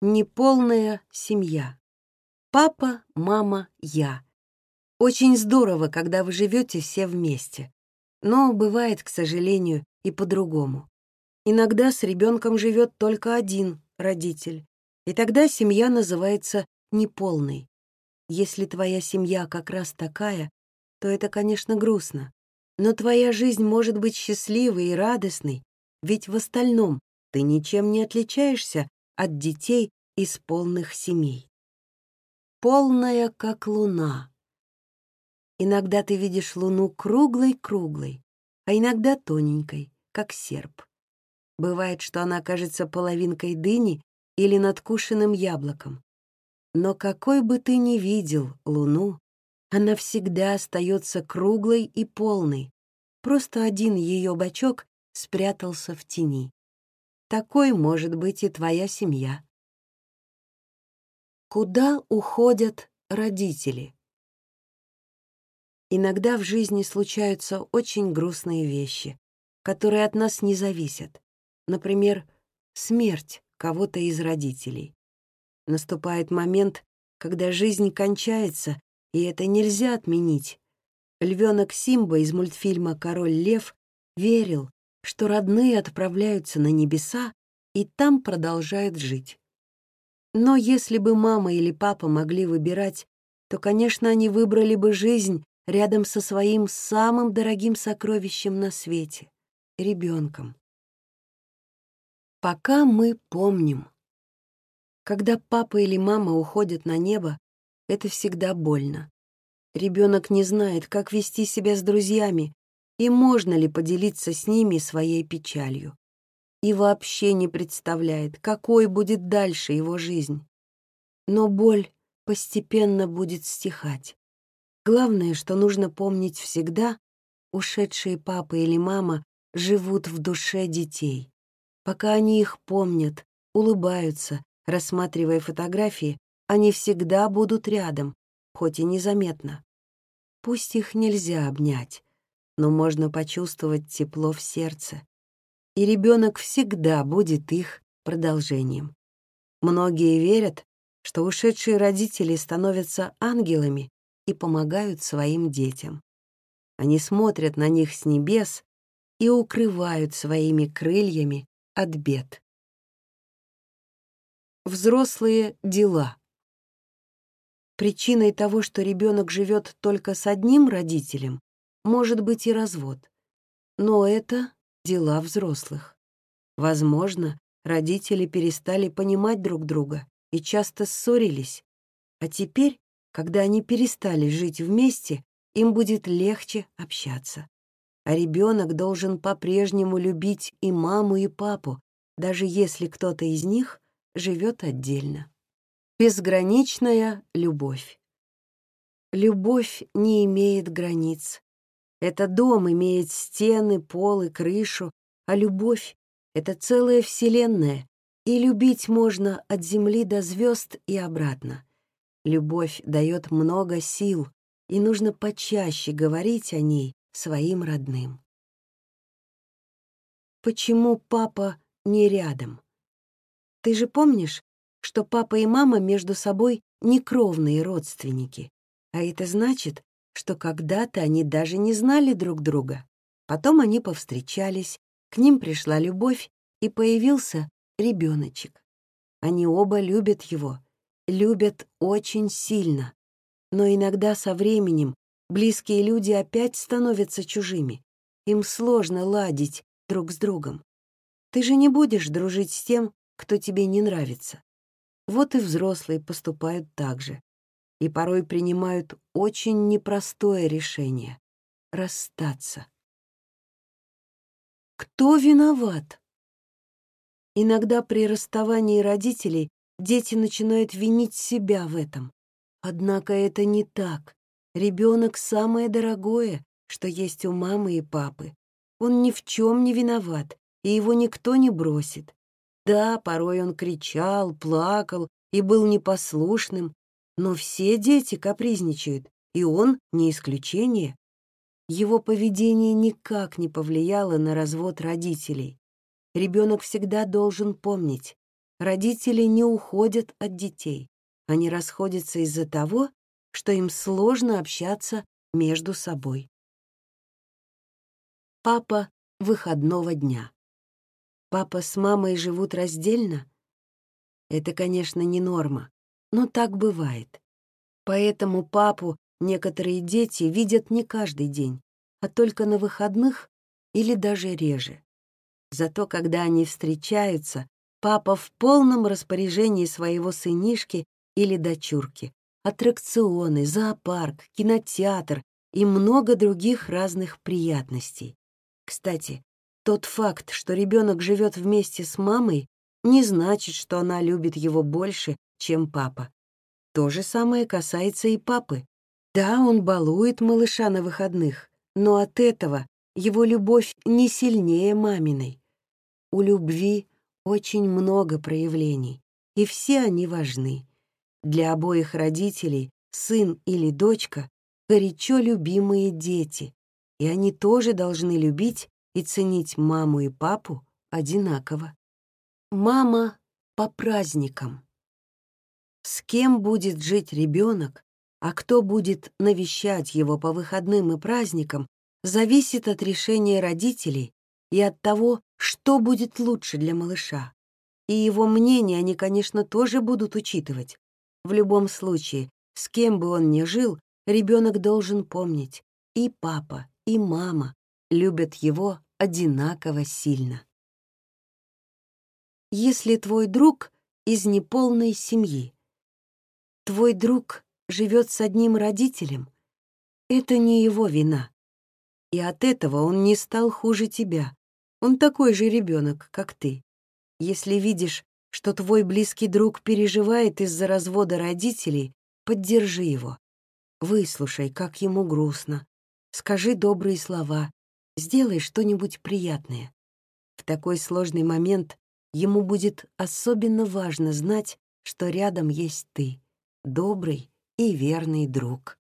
Неполная семья. Папа, мама, я. Очень здорово, когда вы живете все вместе. Но бывает, к сожалению, и по-другому. Иногда с ребенком живет только один родитель, и тогда семья называется неполной. Если твоя семья как раз такая, то это, конечно, грустно. Но твоя жизнь может быть счастливой и радостной, ведь в остальном ты ничем не отличаешься от детей из полных семей. Полная, как луна. Иногда ты видишь луну круглой-круглой, а иногда тоненькой, как серп. Бывает, что она кажется половинкой дыни или надкушенным яблоком. Но какой бы ты ни видел луну, она всегда остается круглой и полной. Просто один ее бочок спрятался в тени. Такой может быть и твоя семья. Куда уходят родители? Иногда в жизни случаются очень грустные вещи, которые от нас не зависят. Например, смерть кого-то из родителей. Наступает момент, когда жизнь кончается, и это нельзя отменить. Львенок Симба из мультфильма «Король лев» верил, что родные отправляются на небеса и там продолжают жить. Но если бы мама или папа могли выбирать, то, конечно, они выбрали бы жизнь рядом со своим самым дорогим сокровищем на свете — ребенком. Пока мы помним. Когда папа или мама уходят на небо, это всегда больно. Ребенок не знает, как вести себя с друзьями и можно ли поделиться с ними своей печалью. И вообще не представляет, какой будет дальше его жизнь. Но боль постепенно будет стихать. Главное, что нужно помнить всегда, ушедшие папа или мама живут в душе детей. Пока они их помнят, улыбаются, рассматривая фотографии, они всегда будут рядом, хоть и незаметно. Пусть их нельзя обнять, но можно почувствовать тепло в сердце. И ребенок всегда будет их продолжением. Многие верят, что ушедшие родители становятся ангелами и помогают своим детям. Они смотрят на них с небес и укрывают своими крыльями от бед. Взрослые дела. Причиной того, что ребенок живет только с одним родителем, может быть и развод. Но это дела взрослых. Возможно, родители перестали понимать друг друга и часто ссорились, а теперь, когда они перестали жить вместе, им будет легче общаться. А ребенок должен по-прежнему любить и маму, и папу, даже если кто-то из них живет отдельно. Безграничная любовь. Любовь не имеет границ. Этот дом имеет стены, пол и крышу, а любовь — это целая вселенная, и любить можно от земли до звезд и обратно. Любовь дает много сил, и нужно почаще говорить о ней своим родным. Почему папа не рядом? Ты же помнишь, что папа и мама между собой не кровные родственники, а это значит, что когда-то они даже не знали друг друга. Потом они повстречались, к ним пришла любовь, и появился ребеночек. Они оба любят его, любят очень сильно. Но иногда со временем близкие люди опять становятся чужими. Им сложно ладить друг с другом. Ты же не будешь дружить с тем, кто тебе не нравится. Вот и взрослые поступают так же. И порой принимают очень непростое решение — расстаться. Кто виноват? Иногда при расставании родителей дети начинают винить себя в этом. Однако это не так. Ребенок — самое дорогое, что есть у мамы и папы. Он ни в чем не виноват, и его никто не бросит. Да, порой он кричал, плакал и был непослушным, но все дети капризничают, и он не исключение. Его поведение никак не повлияло на развод родителей. Ребенок всегда должен помнить, родители не уходят от детей. Они расходятся из-за того, что им сложно общаться между собой. Папа выходного дня. Папа с мамой живут раздельно? Это, конечно, не норма, но так бывает. Поэтому папу некоторые дети видят не каждый день, а только на выходных или даже реже. Зато когда они встречаются, папа в полном распоряжении своего сынишки или дочурки. Аттракционы, зоопарк, кинотеатр и много других разных приятностей. Кстати, тот факт, что ребенок живет вместе с мамой, не значит, что она любит его больше, чем папа. То же самое касается и папы. Да, он балует малыша на выходных, но от этого его любовь не сильнее маминой. У любви очень много проявлений, и все они важны. Для обоих родителей сын или дочка — горячо любимые дети, и они тоже должны любить и ценить маму и папу одинаково. Мама по праздникам. С кем будет жить ребенок, а кто будет навещать его по выходным и праздникам, зависит от решения родителей и от того, что будет лучше для малыша. И его мнение они, конечно, тоже будут учитывать. В любом случае, с кем бы он ни жил, ребенок должен помнить: и папа, и мама любят его одинаково сильно. Если твой друг из неполной семьи, твой друг живет с одним родителем, это не его вина. И от этого он не стал хуже тебя. Он такой же ребенок, как ты. Если видишь, что твой близкий друг переживает из-за развода родителей, поддержи его. Выслушай, как ему грустно. Скажи добрые слова. Сделай что-нибудь приятное. В такой сложный момент ему будет особенно важно знать, что рядом есть ты, добрый и верный друг.